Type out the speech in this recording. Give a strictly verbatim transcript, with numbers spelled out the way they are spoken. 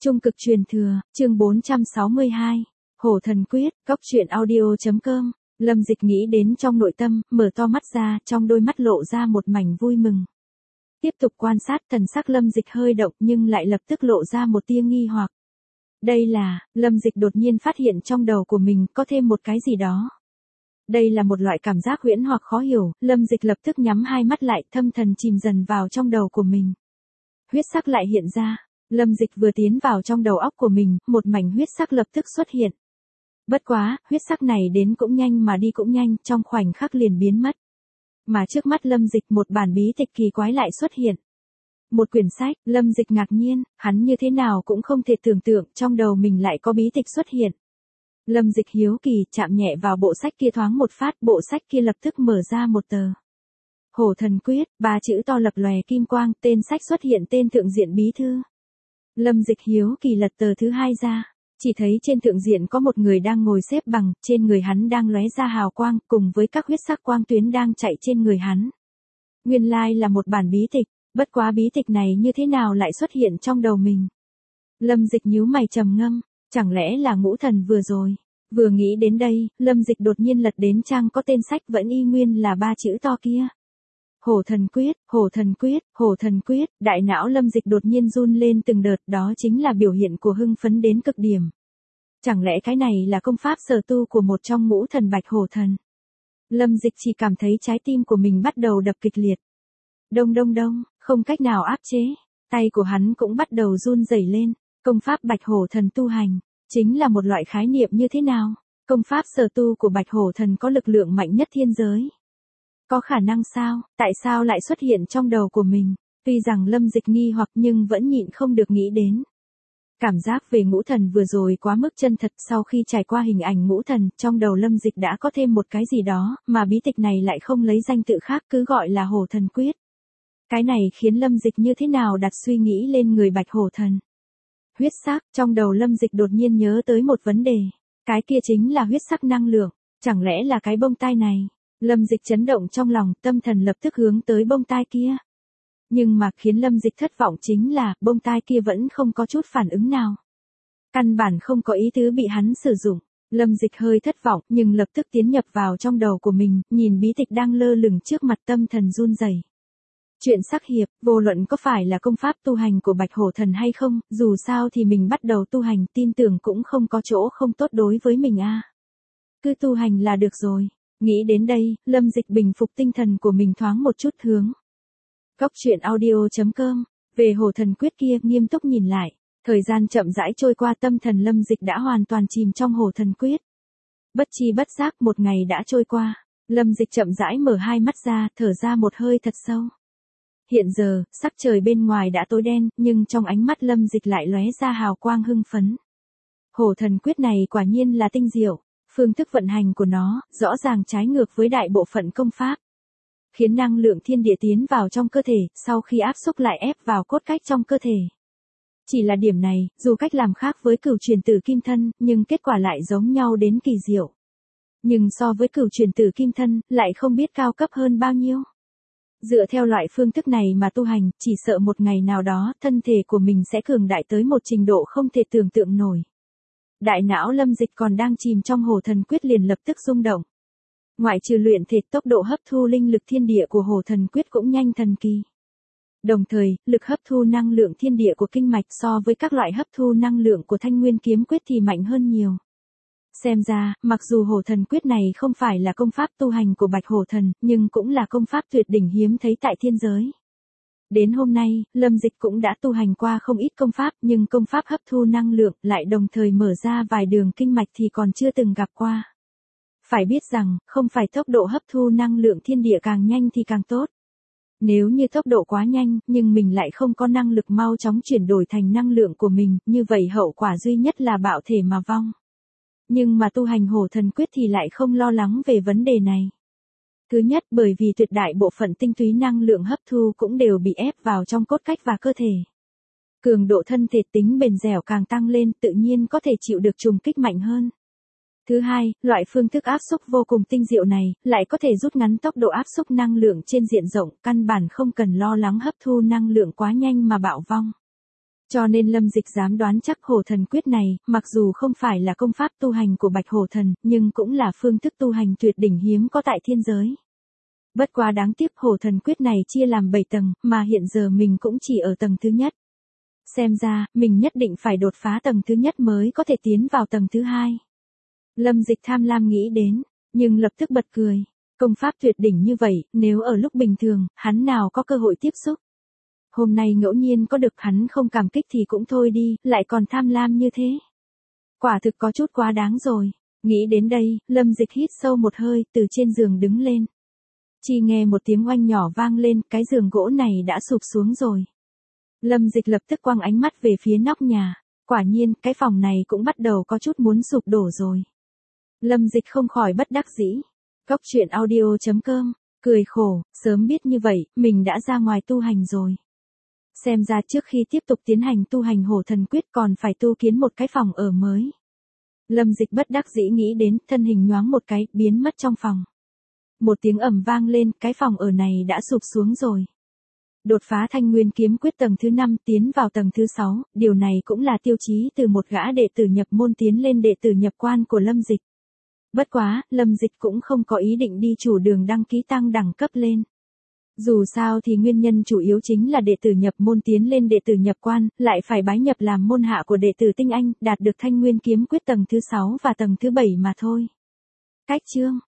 Trung cực truyền thừa, chương bốn trăm sáu mươi hai. Hổ thần quyết, góc truyện audio.com. Lâm Dịch nghĩ đến trong nội tâm, mở to mắt ra, trong đôi mắt lộ ra một mảnh vui mừng. Tiếp tục quan sát, thần sắc Lâm Dịch hơi động nhưng lại lập tức lộ ra một tia nghi hoặc. Đây là, Lâm Dịch đột nhiên phát hiện trong đầu của mình có thêm một cái gì đó. Đây là một loại cảm giác huyễn hoặc khó hiểu, Lâm Dịch lập tức nhắm hai mắt lại, thâm thần chìm dần vào trong đầu của mình. Huyết sắc lại hiện ra. Lâm Dịch vừa tiến vào trong đầu óc của mình, một mảnh huyết sắc lập tức xuất hiện. Bất quá, huyết sắc này đến cũng nhanh mà đi cũng nhanh, trong khoảnh khắc liền biến mất. Mà trước mắt Lâm Dịch một bản bí tịch kỳ quái lại xuất hiện. Một quyển sách, Lâm Dịch ngạc nhiên, hắn như thế nào cũng không thể tưởng tượng trong đầu mình lại có bí tịch xuất hiện. Lâm Dịch hiếu kỳ, chạm nhẹ vào bộ sách kia thoáng một phát, bộ sách kia lập tức mở ra một tờ. Hổ thần quyết, ba chữ to lập lòe kim quang, tên sách xuất hiện tên thượng diện bí thư. Lâm Dịch hiếu kỳ lật tờ thứ hai ra, chỉ thấy trên thượng diện có một người đang ngồi xếp bằng, trên người hắn đang lóe ra hào quang, cùng với các huyết sắc quang tuyến đang chạy trên người hắn. Nguyên lai là một bản bí tịch, bất quá bí tịch này như thế nào lại xuất hiện trong đầu mình. Lâm Dịch nhíu mày trầm ngâm, chẳng lẽ là ngũ thần vừa rồi. Vừa nghĩ đến đây, Lâm Dịch đột nhiên lật đến trang có tên sách vẫn y nguyên là ba chữ to kia. Hổ thần quyết, hổ thần quyết, hổ thần quyết, đại não Lâm Dịch đột nhiên run lên từng đợt, đó chính là biểu hiện của hưng phấn đến cực điểm. Chẳng lẽ cái này là công pháp sở tu của một trong ngũ thần bạch hổ thần? Lâm Dịch chỉ cảm thấy trái tim của mình bắt đầu đập kịch liệt. Đông đông đông, không cách nào áp chế, tay của hắn cũng bắt đầu run rẩy lên. Công pháp bạch hổ thần tu hành, chính là một loại khái niệm như thế nào? Công pháp sở tu của bạch hổ thần có lực lượng mạnh nhất thiên giới. Có khả năng sao, tại sao lại xuất hiện trong đầu của mình? Tuy rằng Lâm Dịch nghi hoặc nhưng vẫn nhịn không được nghĩ đến. Cảm giác về ngũ thần vừa rồi quá mức chân thật, sau khi trải qua hình ảnh ngũ thần, trong đầu Lâm Dịch đã có thêm một cái gì đó, mà bí tịch này lại không lấy danh tự khác cứ gọi là hổ thần quyết. Cái này khiến Lâm Dịch như thế nào đặt suy nghĩ lên người bạch hổ thần. Huyết sắc, trong đầu Lâm Dịch đột nhiên nhớ tới một vấn đề. Cái kia chính là huyết sắc năng lượng, chẳng lẽ là cái bông tai này? Lâm Dịch chấn động trong lòng, tâm thần lập tức hướng tới bông tai kia. Nhưng mà khiến Lâm Dịch thất vọng chính là, bông tai kia vẫn không có chút phản ứng nào. Căn bản không có ý tứ bị hắn sử dụng. Lâm Dịch hơi thất vọng, nhưng lập tức tiến nhập vào trong đầu của mình, nhìn bí tịch đang lơ lửng trước mặt, tâm thần run rẩy. Chuyện sắc hiệp, vô luận có phải là công pháp tu hành của bạch hổ thần hay không, dù sao thì mình bắt đầu tu hành, tin tưởng cũng không có chỗ không tốt đối với mình a. À. Cứ tu hành là được rồi. Nghĩ đến đây, Lâm Dịch bình phục tinh thần của mình thoáng một chút hướng. Góc truyện audio.com, về hổ thần quyết kia, nghiêm túc nhìn lại. Thời gian chậm rãi trôi qua, tâm thần Lâm Dịch đã hoàn toàn chìm trong hổ thần quyết. Bất chi bất giác một ngày đã trôi qua. Lâm Dịch chậm rãi mở hai mắt ra, thở ra một hơi thật sâu. Hiện giờ, sắc trời bên ngoài đã tối đen, nhưng trong ánh mắt Lâm Dịch lại lóe ra hào quang hưng phấn. Hổ thần quyết này quả nhiên là tinh diệu. Phương thức vận hành của nó, rõ ràng trái ngược với đại bộ phận công pháp. Khiến năng lượng thiên địa tiến vào trong cơ thể, sau khi áp xúc lại ép vào cốt cách trong cơ thể. Chỉ là điểm này, dù cách làm khác với cửu truyền tử kim thân, nhưng kết quả lại giống nhau đến kỳ diệu. Nhưng so với cửu truyền tử kim thân, lại không biết cao cấp hơn bao nhiêu. Dựa theo loại phương thức này mà tu hành, chỉ sợ một ngày nào đó, thân thể của mình sẽ cường đại tới một trình độ không thể tưởng tượng nổi. Đại não Lâm Dịch còn đang chìm trong hổ thần quyết liền lập tức rung động. Ngoại trừ luyện thể, tốc độ hấp thu linh lực thiên địa của hổ thần quyết cũng nhanh thần kỳ. Đồng thời, lực hấp thu năng lượng thiên địa của kinh mạch so với các loại hấp thu năng lượng của thanh nguyên kiếm quyết thì mạnh hơn nhiều. Xem ra, mặc dù hổ thần quyết này không phải là công pháp tu hành của bạch hổ thần, nhưng cũng là công pháp tuyệt đỉnh hiếm thấy tại thiên giới. Đến hôm nay, Lâm Dịch cũng đã tu hành qua không ít công pháp, nhưng công pháp hấp thu năng lượng lại đồng thời mở ra vài đường kinh mạch thì còn chưa từng gặp qua. Phải biết rằng, không phải tốc độ hấp thu năng lượng thiên địa càng nhanh thì càng tốt. Nếu như tốc độ quá nhanh, nhưng mình lại không có năng lực mau chóng chuyển đổi thành năng lượng của mình, như vậy hậu quả duy nhất là bạo thể mà vong. Nhưng mà tu hành hổ thần quyết thì lại không lo lắng về vấn đề này. Thứ nhất, bởi vì tuyệt đại bộ phận tinh túy năng lượng hấp thu cũng đều bị ép vào trong cốt cách và cơ thể. Cường độ thân thể, tính bền dẻo càng tăng lên, tự nhiên có thể chịu được trùng kích mạnh hơn. Thứ hai, loại phương thức áp xúc vô cùng tinh diệu này, lại có thể rút ngắn tốc độ áp xúc năng lượng trên diện rộng, căn bản không cần lo lắng hấp thu năng lượng quá nhanh mà bạo vong. Cho nên Lâm Dịch dám đoán chắc Hổ Thần Quyết này, mặc dù không phải là công pháp tu hành của Bạch Hổ Thần, nhưng cũng là phương thức tu hành tuyệt đỉnh hiếm có tại thiên giới. Bất quá đáng tiếc Hổ Thần Quyết này chia làm bảy tầng, mà hiện giờ mình cũng chỉ ở tầng thứ nhất. Xem ra, mình nhất định phải đột phá tầng thứ nhất mới có thể tiến vào tầng thứ hai. Lâm Dịch tham lam nghĩ đến, nhưng lập tức bật cười. Công pháp tuyệt đỉnh như vậy, nếu ở lúc bình thường, hắn nào có cơ hội tiếp xúc. Hôm nay ngẫu nhiên có được hắn không cảm kích thì cũng thôi đi, lại còn tham lam như thế. Quả thực có chút quá đáng rồi. Nghĩ đến đây, Lâm Dịch hít sâu một hơi, từ trên giường đứng lên. Chỉ nghe một tiếng oanh nhỏ vang lên, cái giường gỗ này đã sụp xuống rồi. Lâm Dịch lập tức quăng ánh mắt về phía nóc nhà. Quả nhiên, cái phòng này cũng bắt đầu có chút muốn sụp đổ rồi. Lâm Dịch không khỏi bất đắc dĩ. Cốc truyện audio chấm com, cười khổ, sớm biết như vậy, mình đã ra ngoài tu hành rồi. Xem ra trước khi tiếp tục tiến hành tu hành Hổ Thần Quyết còn phải tu kiến một cái phòng ở mới. Lâm Dịch bất đắc dĩ nghĩ đến, thân hình nhoáng một cái, biến mất trong phòng. Một tiếng ầm vang lên, cái phòng ở này đã sụp xuống rồi. Đột phá Thanh Nguyên Kiếm Quyết tầng thứ năm tiến vào tầng thứ sáu, điều này cũng là tiêu chí từ một gã đệ tử nhập môn tiến lên đệ tử nhập quan của Lâm Dịch. Bất quá, Lâm Dịch cũng không có ý định đi chủ đường đăng ký tăng đẳng cấp lên. Dù sao thì nguyên nhân chủ yếu chính là đệ tử nhập môn tiến lên đệ tử nhập quan, lại phải bái nhập làm môn hạ của đệ tử tinh anh, đạt được Thanh Nguyên Kiếm Quyết tầng thứ sáu và tầng thứ bảy mà thôi. Cách chương